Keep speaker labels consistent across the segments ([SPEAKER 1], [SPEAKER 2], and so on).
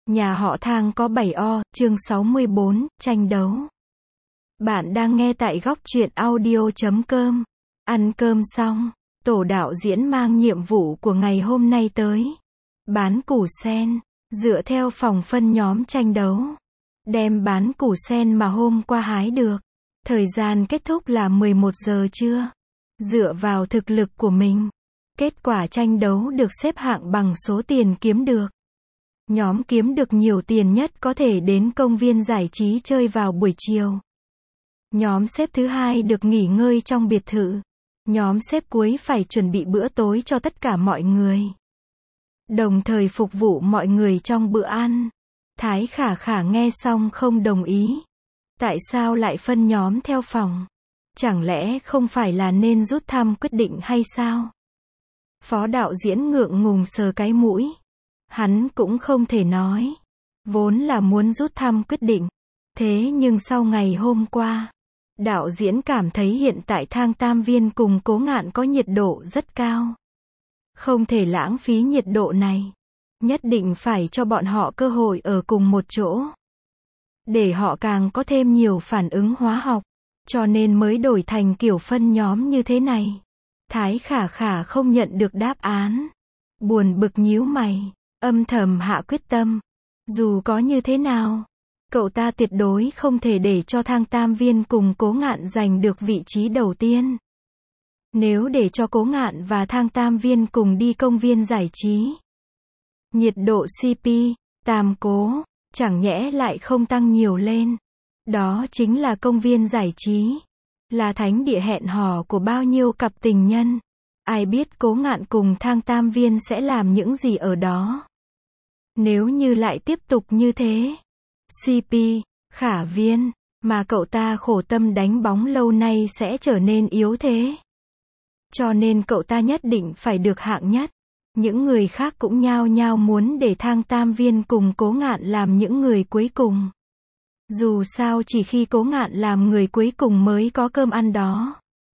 [SPEAKER 1] Nhà họ Thang có 7O, chương 64, tranh đấu. Bạn đang nghe tại góc truyện audio.com. Ăn cơm xong, tổ đạo diễn mang nhiệm vụ của ngày hôm nay tới. Bán củ sen, dựa theo phòng phân nhóm tranh đấu. Đem bán củ sen mà hôm qua hái được. Thời gian kết thúc là 11 giờ trưa. Dựa vào thực lực của mình, kết quả tranh đấu được xếp hạng bằng số tiền kiếm được. Nhóm kiếm được nhiều tiền nhất có thể đến công viên giải trí chơi vào buổi chiều. Nhóm xếp thứ hai được nghỉ ngơi trong biệt thự. Nhóm xếp cuối phải chuẩn bị bữa tối cho tất cả mọi người, đồng thời phục vụ mọi người trong bữa ăn. Thái Khả Khả nghe xong không đồng ý. Tại sao lại phân nhóm theo phòng? Chẳng lẽ không phải là nên rút thăm quyết định hay sao? Phó đạo diễn ngượng ngùng sờ cái mũi. Hắn cũng không thể nói. Vốn là muốn rút thăm quyết định. Thế nhưng sau ngày hôm qua, đạo diễn cảm thấy hiện tại Thang Tam Viên cùng Cố Ngạn có nhiệt độ rất cao. Không thể lãng phí nhiệt độ này. Nhất định phải cho bọn họ cơ hội ở cùng một chỗ, để họ càng có thêm nhiều phản ứng hóa học. Cho nên mới đổi thành kiểu phân nhóm như thế này. Thái Khả Khả không nhận được đáp án. Buồn bực nhíu mày, âm thầm hạ quyết tâm. Dù có như thế nào, cậu ta tuyệt đối không thể để cho Thang Tam Viên cùng Cố Ngạn giành được vị trí đầu tiên. Nếu để cho Cố Ngạn và Thang Tam Viên cùng đi công viên giải trí, nhiệt độ CP, Tam Cố, chẳng nhẽ lại không tăng nhiều lên. Đó chính là công viên giải trí, là thánh địa hẹn hò của bao nhiêu cặp tình nhân. Ai biết Cố Ngạn cùng Thang Tam Viên sẽ làm những gì ở đó. Nếu như lại tiếp tục như thế, CP, Khả Viên, mà cậu ta khổ tâm đánh bóng lâu nay sẽ trở nên yếu thế. Cho nên cậu ta nhất định phải được hạng nhất. Những người khác cũng nhao nhao muốn để Thang Tam Viên cùng Cố Ngạn làm những người cuối cùng. Dù sao chỉ khi Cố Ngạn làm người cuối cùng mới có cơm ăn đó.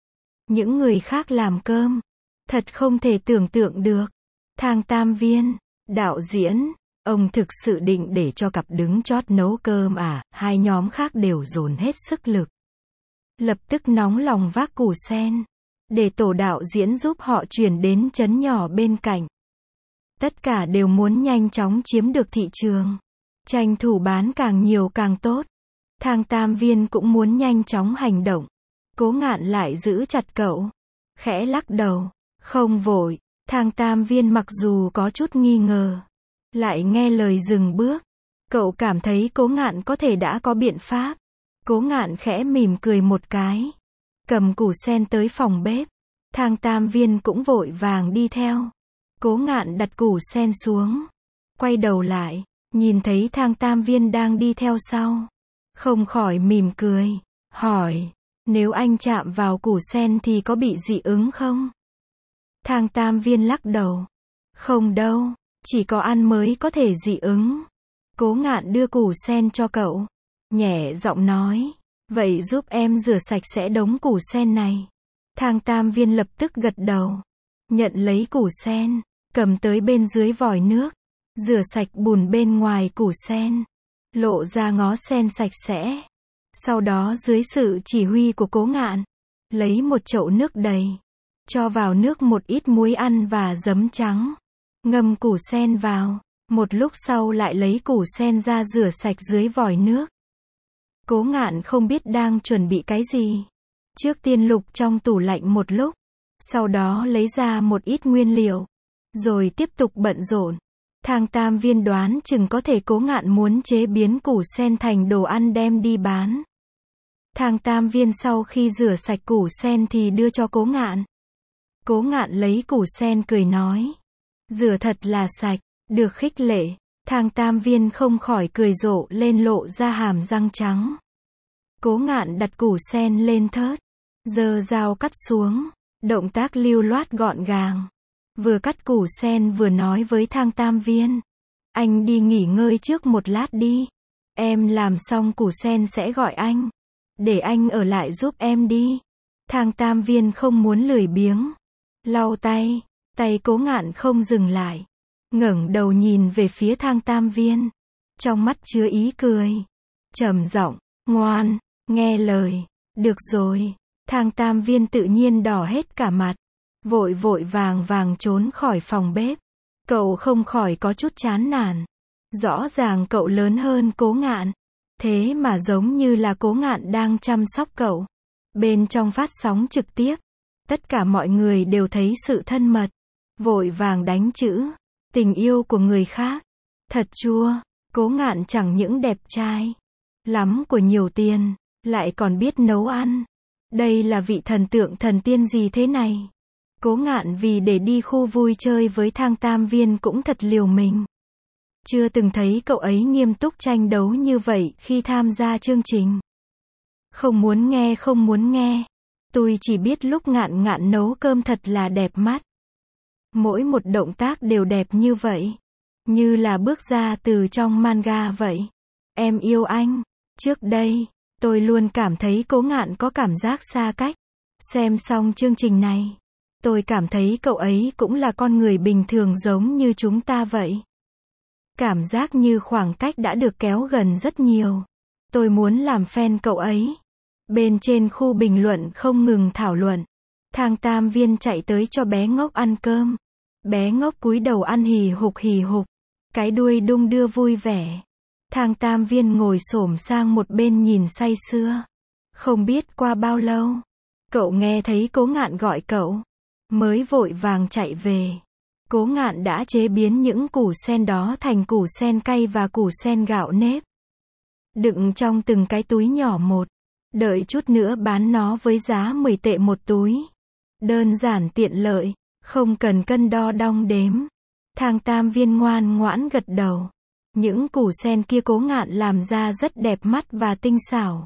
[SPEAKER 1] Những người khác làm cơm, thật không thể tưởng tượng được. Thang Tam Viên, đạo diễn, ông thực sự định để cho cặp đứng chót nấu cơm à? Hai nhóm khác đều dồn hết sức lực, lập tức nóng lòng vác củ sen, để tổ đạo diễn giúp họ chuyển đến trấn nhỏ bên cạnh. Tất cả đều muốn nhanh chóng chiếm được thị trường, tranh thủ bán càng nhiều càng tốt. Thang Tam Viên cũng muốn nhanh chóng hành động. Cố Ngạn lại giữ chặt cậu, khẽ lắc đầu, không vội. Thang Tam Viên mặc dù có chút nghi ngờ, lại nghe lời dừng bước. Cậu cảm thấy Cố Ngạn có thể đã có biện pháp. Cố Ngạn khẽ mỉm cười một cái, cầm củ sen tới phòng bếp. Thang Tam Viên cũng vội vàng đi theo. Cố Ngạn đặt củ sen xuống, quay đầu lại, nhìn thấy Thang Tam Viên đang đi theo sau, không khỏi mỉm cười, hỏi, nếu anh chạm vào củ sen thì có bị dị ứng không? Thang Tam Viên lắc đầu, không đâu, chỉ có ăn mới có thể dị ứng. Cố Ngạn đưa củ sen cho cậu, nhẹ giọng nói, vậy giúp em rửa sạch sẽ đống củ sen này. Thang Tam Viên lập tức gật đầu, nhận lấy củ sen, cầm tới bên dưới vòi nước, rửa sạch bùn bên ngoài củ sen, lộ ra ngó sen sạch sẽ. Sau đó dưới sự chỉ huy của Cố Ngạn, lấy một chậu nước đầy, cho vào nước một ít muối ăn và giấm trắng, ngâm củ sen vào. Một lúc sau lại lấy củ sen ra rửa sạch dưới vòi nước. Cố Ngạn không biết đang chuẩn bị cái gì. Trước tiên lục trong tủ lạnh một lúc, sau đó lấy ra một ít nguyên liệu, rồi tiếp tục bận rộn. Thang Tam Viên đoán chừng có thể Cố Ngạn muốn chế biến củ sen thành đồ ăn đem đi bán. Thang Tam Viên sau khi rửa sạch củ sen thì đưa cho Cố Ngạn. Cố Ngạn lấy củ sen cười nói, rửa thật là sạch. Được khích lệ, Thang Tam Viên không khỏi cười rộ lên, lộ ra hàm răng trắng. Cố Ngạn đặt củ sen lên thớt, giơ dao cắt xuống, động tác lưu loát gọn gàng. Vừa cắt củ sen vừa nói với Thang Tam Viên, anh đi nghỉ ngơi trước một lát đi. Em làm xong củ sen sẽ gọi anh, để anh ở lại giúp em đi. Thang Tam Viên không muốn lười biếng, lau tay, tay Cố Ngạn không dừng lại, ngẩng đầu nhìn về phía Thang Tam Viên. trong mắt chứa ý cười. Trầm giọng, ngoan, nghe lời. Được rồi. Thang Tam Viên tự nhiên đỏ hết cả mặt. Vội vội vàng vàng trốn khỏi phòng bếp. Cậu không khỏi có chút chán nản. Rõ ràng cậu lớn hơn Cố Ngạn. Thế mà giống như là Cố Ngạn đang chăm sóc cậu. Bên trong phát sóng trực tiếp, tất cả mọi người đều thấy sự thân mật. Vội vàng đánh chữ. Tình yêu của người khác. Thật chua. Cố Ngạn chẳng những đẹp trai lắm, của nhiều tiền, lại còn biết nấu ăn. Đây là vị thần tượng thần tiên gì thế này? Cố Ngạn vì để đi khu vui chơi với Thang Tam Viên cũng thật liều mình. Chưa từng thấy cậu ấy nghiêm túc tranh đấu như vậy khi tham gia chương trình. Không muốn nghe, không muốn nghe. Tôi chỉ biết lúc Ngạn Ngạn nấu cơm thật là đẹp mắt. Mỗi một động tác đều đẹp như vậy. Như là bước ra từ trong manga vậy. Em yêu anh. Trước đây, tôi luôn cảm thấy Cố Ngạn có cảm giác xa cách. Xem xong chương trình này, tôi cảm thấy cậu ấy cũng là con người bình thường giống như chúng ta vậy. Cảm giác như khoảng cách đã được kéo gần rất nhiều. Tôi muốn làm fan cậu ấy. Bên trên khu bình luận không ngừng thảo luận. Thang Tam Viên chạy tới cho bé ngốc ăn cơm. Bé ngốc cúi đầu ăn hì hục hì hục. Cái đuôi đung đưa vui vẻ. Thang Tam Viên ngồi xổm sang một bên nhìn say sưa. Không biết qua bao lâu, cậu nghe thấy Cố Ngạn gọi cậu. Mới vội vàng chạy về. Cố Ngạn đã chế biến những củ sen đó thành củ sen cay và củ sen gạo nếp. Đựng trong từng cái túi nhỏ một. Đợi chút nữa bán nó với giá 10 tệ một túi. Đơn giản tiện lợi, không cần cân đo đong đếm. Thang Tam Viên ngoan ngoãn gật đầu. Những củ sen kia Cố Ngạn làm ra rất đẹp mắt và tinh xảo.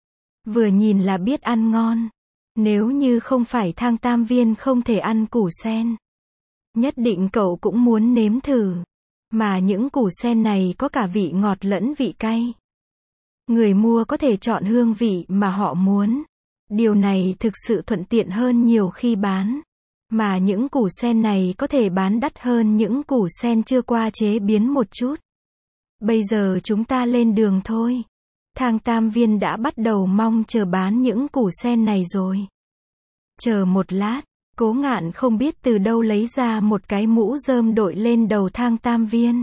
[SPEAKER 1] Vừa nhìn là biết ăn ngon. Nếu như không phải Thang Tam Viên không thể ăn củ sen, nhất định cậu cũng muốn nếm thử. Mà những củ sen này có cả vị ngọt lẫn vị cay. Người mua có thể chọn hương vị mà họ muốn. Điều này thực sự thuận tiện hơn nhiều khi bán. Mà những củ sen này có thể bán đắt hơn những củ sen chưa qua chế biến một chút. Bây giờ chúng ta lên đường thôi. Thang Tam Viên đã bắt đầu mong chờ bán những củ sen này rồi. Chờ một lát, Cố Ngạn không biết từ đâu lấy ra một cái mũ rơm đội lên đầu Thang Tam Viên.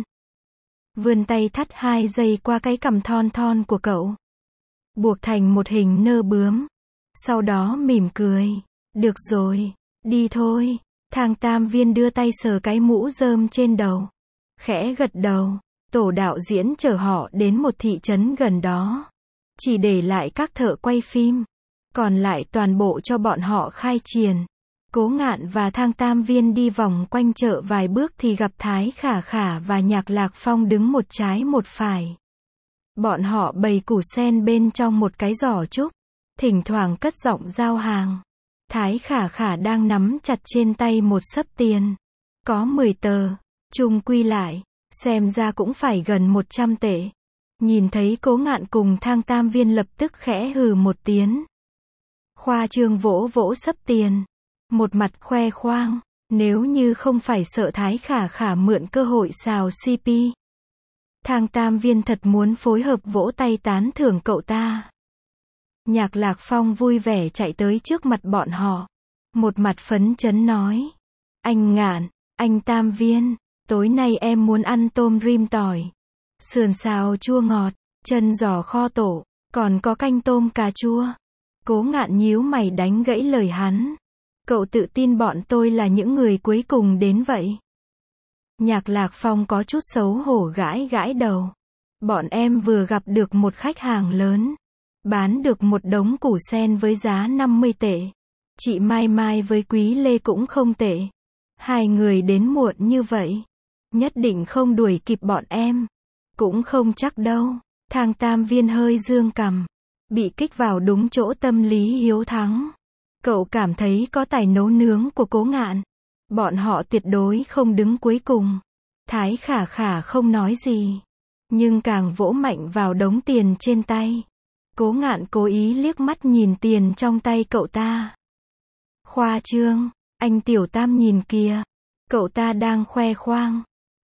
[SPEAKER 1] Vươn tay thắt 2 dây qua cái cằm thon thon của cậu. Buộc thành một hình nơ bướm. Sau đó mỉm cười. Được rồi, đi thôi. Thang Tam Viên đưa tay sờ cái mũ rơm trên đầu. Khẽ gật đầu. Tổ đạo diễn chở họ đến một thị trấn gần đó. Chỉ để lại các thợ quay phim. Còn lại toàn bộ cho bọn họ khai triển. Cố Ngạn và Thang Tam Viên đi vòng quanh chợ vài bước thì gặp Thái Khả Khả và Nhạc Lạc Phong đứng một trái một phải. Bọn họ bày củ sen bên trong một cái giỏ trúc. Thỉnh thoảng cất giọng giao hàng. Thái Khả Khả đang nắm chặt trên tay một xấp tiền. Có 10 tờ. Chung quy lại, xem ra cũng phải gần 100 tệ. Nhìn thấy Cố Ngạn cùng Thang Tam Viên lập tức khẽ hừ một tiếng. Khoa trương vỗ vỗ xấp tiền. Một mặt khoe khoang. Nếu như không phải sợ Thái Khả Khả mượn cơ hội xào CP. Thang Tam Viên thật muốn phối hợp vỗ tay tán thưởng cậu ta. Nhạc Lạc Phong vui vẻ chạy tới trước mặt bọn họ. Một mặt phấn chấn nói. Anh Ngạn, anh Tam Viên, tối nay em muốn ăn tôm rim tỏi, sườn xào chua ngọt, chân giò kho tổ, còn có canh tôm cà chua. Cố Ngạn nhíu mày đánh gãy lời hắn. Cậu tự tin bọn tôi là những người cuối cùng đến vậy? Nhạc Lạc Phong có chút xấu hổ gãi gãi đầu. Bọn em vừa gặp được một khách hàng lớn. Bán được một đống củ sen với giá 50 tệ. Chị Mai Mai với Quý Lê cũng không tệ. Hai người đến muộn như vậy. Nhất định không đuổi kịp bọn em. Cũng không chắc đâu. Thang Tam Viên hơi dương cằm. Bị kích vào đúng chỗ tâm lý hiếu thắng. Cậu cảm thấy có tài nấu nướng của Cố Ngạn. Bọn họ tuyệt đối không đứng cuối cùng. Thái Khả Khả không nói gì. Nhưng càng vỗ mạnh vào đống tiền trên tay. Cố Ngạn cố ý liếc mắt nhìn tiền trong tay cậu ta. Khoa trương, anh Tiểu Tam nhìn kìa. Cậu ta đang khoe khoang.